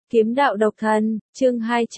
Kiếm đạo độc thần, chương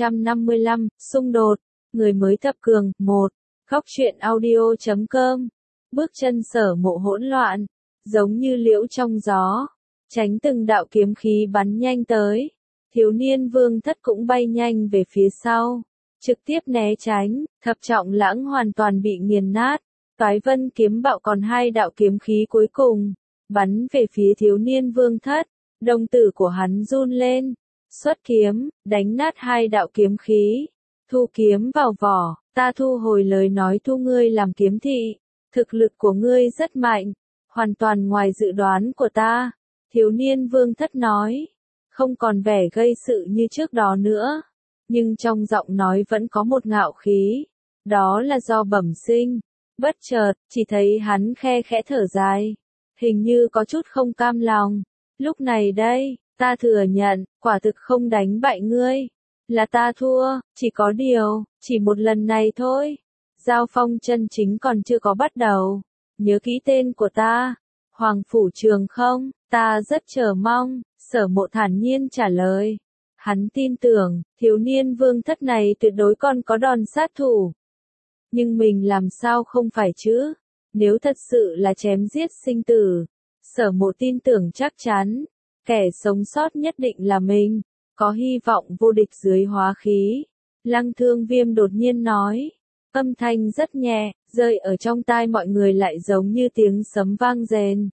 255, xung đột, người mới thập cường, 1. Góc truyện audio.com. Bước chân Sở Mộ hỗn loạn, giống như liễu trong gió, tránh từng đạo kiếm khí bắn nhanh tới. Thiếu niên Vương Thất cũng bay nhanh về phía sau, trực tiếp né tránh, Thập Trọng Lãng hoàn toàn bị nghiền nát. Toái Vân kiếm bạo còn hai đạo kiếm khí cuối cùng, bắn về phía thiếu niên Vương Thất. Đồng tử của hắn run lên, xuất kiếm, đánh nát hai đạo kiếm khí. Thu kiếm vào vỏ, ta thu hồi lời nói thu ngươi làm kiếm thị. Thực lực của ngươi rất mạnh, hoàn toàn ngoài dự đoán của ta. Thiếu niên Vương Thất nói, không còn vẻ gây sự như trước đó nữa, nhưng trong giọng nói vẫn có một ngạo khí. Đó là do bẩm sinh. Bất chợt, chỉ thấy hắn khe khẽ thở dài, hình như có chút không cam lòng. Lúc này đây, ta thừa nhận, quả thực không đánh bại ngươi. Là ta thua, chỉ có điều, chỉ một lần này thôi. Giao phong chân chính còn chưa có bắt đầu. Nhớ kỹ tên của ta, Hoàng Phủ Trường không? Ta rất chờ mong, Sở Mộ thản nhiên trả lời. Hắn tin tưởng, thiếu niên Vương Thất này tuyệt đối còn có đòn sát thủ. Nhưng mình làm sao không phải chứ? Nếu thật sự là chém giết sinh tử, Sở Mộ tin tưởng chắc chắn, kẻ sống sót nhất định là mình, có hy vọng vô địch dưới hóa khí. Lăng Thương Viêm đột nhiên nói, âm thanh rất nhẹ, rơi ở trong tai mọi người lại giống như tiếng sấm vang rền.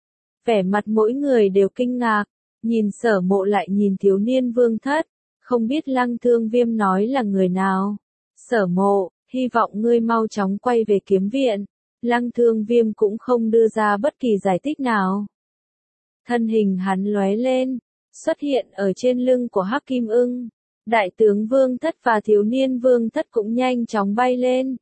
Vẻ mặt mỗi người đều kinh ngạc, nhìn Sở Mộ lại nhìn thiếu niên Vương Thất, không biết Lăng Thương Viêm nói là người nào. Sở Mộ, hy vọng ngươi mau chóng quay về kiếm viện. Lăng Thương Viêm cũng không đưa ra bất kỳ giải thích nào. Thân hình hắn lóe lên, xuất hiện ở trên lưng của Hắc Kim Ưng. Đại tướng Vương Thất và thiếu niên Vương Thất cũng nhanh chóng bay lên,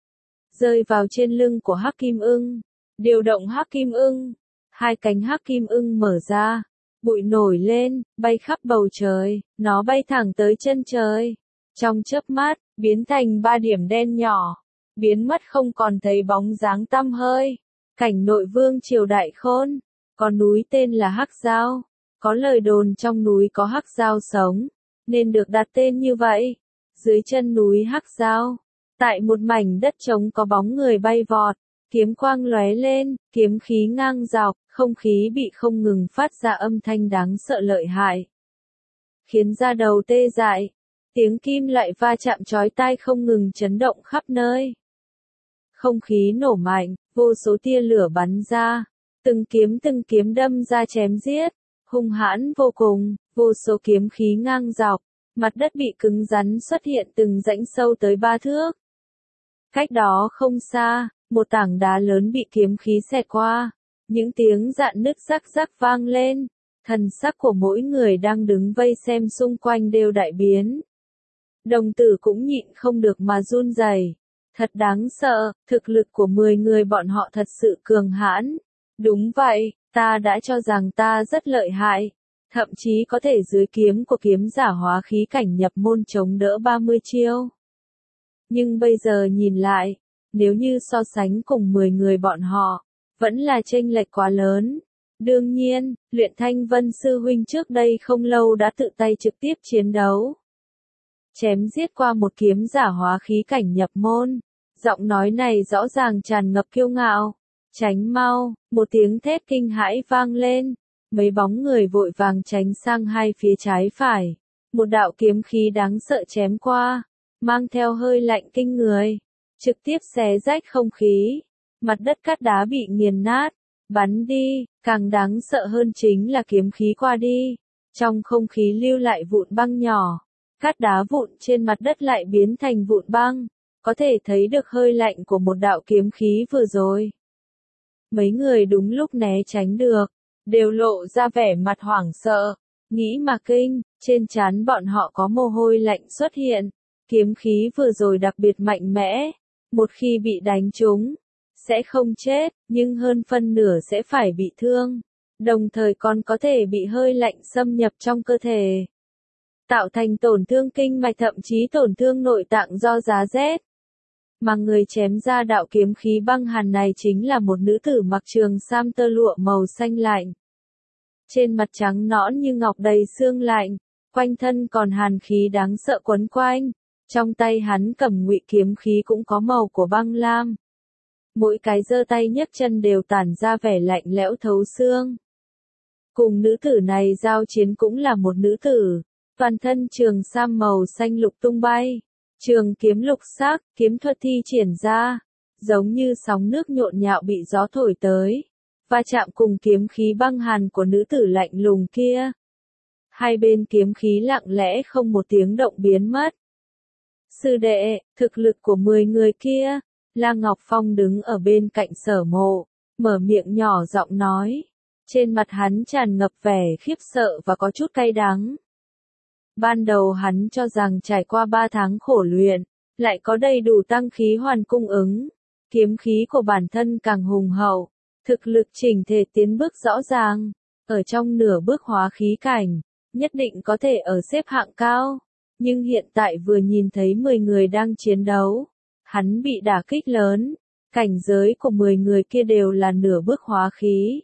rơi vào trên lưng của Hắc Kim Ưng. Điều động Hắc Kim Ưng, hai cánh Hắc Kim Ưng mở ra, bụi nổi lên, bay khắp bầu trời, nó bay thẳng tới chân trời. Trong chớp mắt, biến thành 3 điểm đen nhỏ, biến mất không còn thấy bóng dáng tăm hơi. Cảnh Nội Vương triều Đại Khôn, có núi tên là Hắc Giao, có lời đồn trong núi có Hắc Giao sống, nên được đặt tên như vậy. Dưới chân núi Hắc Giao, tại một mảnh đất trống có bóng người bay vọt, kiếm quang lóe lên, kiếm khí ngang dọc, không khí bị không ngừng phát ra âm thanh đáng sợ lợi hại, khiến da đầu tê dại. Tiếng kim loại va chạm chói tai không ngừng chấn động khắp nơi. Không khí nổ mạnh, vô số tia lửa bắn ra, từng kiếm đâm ra chém giết, hung hãn vô cùng, vô số kiếm khí ngang dọc, mặt đất bị cứng rắn xuất hiện từng rãnh sâu tới 3 thước. Cách đó không xa, một tảng đá lớn bị kiếm khí xẹt qua, những tiếng rạn nứt rắc rắc vang lên, thần sắc của mỗi người đang đứng vây xem xung quanh đều đại biến. Đồng tử cũng nhịn không được mà run rẩy. Thật đáng sợ, thực lực của 10 người bọn họ thật sự cường hãn. Đúng vậy, ta đã cho rằng ta rất lợi hại, thậm chí có thể dưới kiếm của kiếm giả hóa khí cảnh nhập môn chống đỡ 30 chiêu. Nhưng bây giờ nhìn lại, nếu như so sánh cùng 10 người bọn họ, vẫn là chênh lệch quá lớn. Đương nhiên, Luyện Thanh Vân sư huynh trước đây không lâu đã tự tay trực tiếp chiến đấu, chém giết qua một kiếm giả hóa khí cảnh nhập môn. Giọng nói này rõ ràng tràn ngập kiêu ngạo. Tránh mau, một tiếng thét kinh hãi vang lên. Mấy bóng người vội vàng tránh sang hai phía trái phải. Một đạo kiếm khí đáng sợ chém qua, mang theo hơi lạnh kinh người, trực tiếp xé rách không khí. Mặt đất cát đá bị nghiền nát, bắn đi, càng đáng sợ hơn chính là kiếm khí qua đi, trong không khí lưu lại vụn băng nhỏ. Cát đá vụn trên mặt đất lại biến thành vụn băng, có thể thấy được hơi lạnh của một đạo kiếm khí vừa rồi. Mấy người đúng lúc né tránh được, đều lộ ra vẻ mặt hoảng sợ, nghĩ mà kinh, trên trán bọn họ có mồ hôi lạnh xuất hiện. Kiếm khí vừa rồi đặc biệt mạnh mẽ, một khi bị đánh trúng, sẽ không chết, nhưng hơn phân nửa sẽ phải bị thương, đồng thời còn có thể bị hơi lạnh xâm nhập trong cơ thể, tạo thành tổn thương kinh mạch thậm chí tổn thương nội tạng do giá rét. Mà người chém ra đạo kiếm khí băng hàn này chính là một nữ tử mặc trường sam tơ lụa màu xanh lạnh. Trên mặt trắng nõn như ngọc đầy xương lạnh, quanh thân còn hàn khí đáng sợ quấn quanh, trong tay hắn cầm ngụy kiếm khí cũng có màu của băng lam. Mỗi cái giơ tay nhấc chân đều tản ra vẻ lạnh lẽo thấu xương. Cùng nữ tử này giao chiến cũng là một nữ tử, toàn thân trường sam màu xanh lục tung bay, trường kiếm lục sắc, kiếm thuật thi triển ra, giống như sóng nước nhộn nhạo bị gió thổi tới, va chạm cùng kiếm khí băng hàn của nữ tử lạnh lùng kia. Hai bên kiếm khí lặng lẽ không một tiếng động biến mất. Sư đệ, thực lực của 10 người kia, La Ngọc Phong đứng ở bên cạnh Sở Mộ, mở miệng nhỏ giọng nói. Trên mặt hắn tràn ngập vẻ khiếp sợ và có chút cay đắng. Ban đầu hắn cho rằng trải qua 3 tháng khổ luyện, lại có đầy đủ tăng khí hoàn cung ứng, kiếm khí của bản thân càng hùng hậu, thực lực chỉnh thể tiến bước rõ ràng, ở trong nửa bước hóa khí cảnh, nhất định có thể ở xếp hạng cao, nhưng hiện tại vừa nhìn thấy 10 người đang chiến đấu, hắn bị đả kích lớn, cảnh giới của 10 người kia đều là nửa bước hóa khí.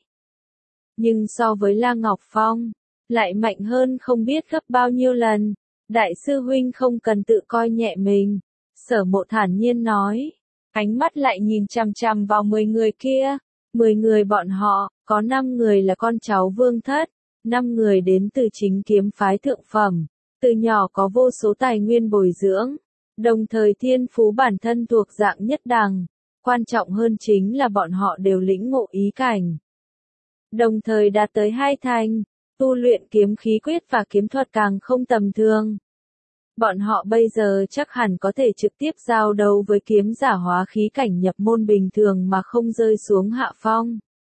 Nhưng so với La Ngọc Phong, lại mạnh hơn không biết gấp bao nhiêu lần. Đại sư huynh không cần tự coi nhẹ mình. Sở Mộ thản nhiên nói. Ánh mắt lại nhìn chằm chằm vào 10 người kia. 10 người bọn họ, có 5 người là con cháu vương thất. 5 người đến từ chính kiếm phái thượng phẩm. Từ nhỏ có vô số tài nguyên bồi dưỡng. Đồng thời thiên phú bản thân thuộc dạng nhất đẳng. Quan trọng hơn chính là bọn họ đều lĩnh ngộ ý cảnh. Đồng thời đạt tới 2 thành, tu luyện kiếm khí quyết và kiếm thuật càng không tầm thường. Bọn họ bây giờ chắc hẳn có thể trực tiếp giao đấu với kiếm giả hóa khí cảnh nhập môn bình thường mà không rơi xuống hạ phong.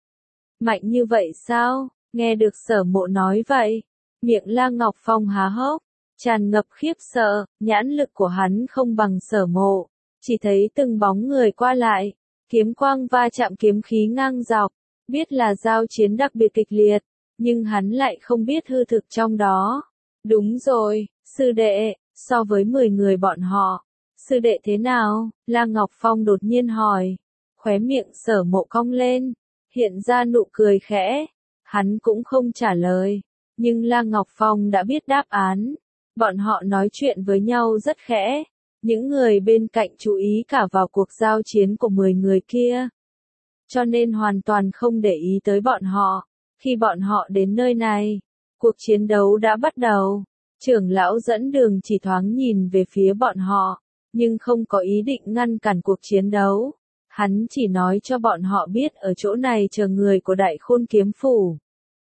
Mạnh như vậy sao? Nghe được Sở Mộ nói vậy, miệng La Ngọc Phong há hốc, tràn ngập khiếp sợ, nhãn lực của hắn không bằng Sở Mộ, chỉ thấy từng bóng người qua lại, kiếm quang va chạm kiếm khí ngang dọc. Biết là giao chiến đặc biệt kịch liệt, nhưng hắn lại không biết hư thực trong đó. Đúng rồi, sư đệ, so với 10 người bọn họ, sư đệ thế nào? La Ngọc Phong đột nhiên hỏi, khóe miệng Sở Mộ cong lên, hiện ra nụ cười khẽ, hắn cũng không trả lời, nhưng La Ngọc Phong đã biết đáp án, bọn họ nói chuyện với nhau rất khẽ, những người bên cạnh chú ý cả vào cuộc giao chiến của 10 người kia. Cho nên hoàn toàn không để ý tới bọn họ. Khi bọn họ đến nơi này, cuộc chiến đấu đã bắt đầu. Trưởng lão dẫn đường chỉ thoáng nhìn về phía bọn họ, nhưng không có ý định ngăn cản cuộc chiến đấu. Hắn chỉ nói cho bọn họ biết ở chỗ này chờ người của Đại Khôn Kiếm Phủ.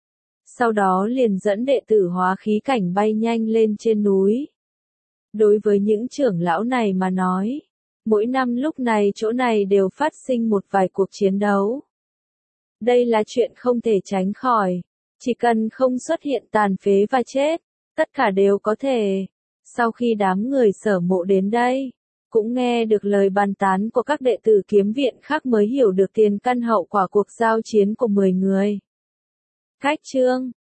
Sau đó liền dẫn đệ tử hóa khí cảnh bay nhanh lên trên núi. Đối với những trưởng lão này mà nói, mỗi năm lúc này chỗ này đều phát sinh một vài cuộc chiến đấu. Đây là chuyện không thể tránh khỏi. Chỉ cần không xuất hiện tàn phế và chết, tất cả đều có thể. Sau khi đám người Sở Mộ đến đây, cũng nghe được lời bàn tán của các đệ tử kiếm viện khác mới hiểu được tiền căn hậu quả cuộc giao chiến của 10 người. Cách chương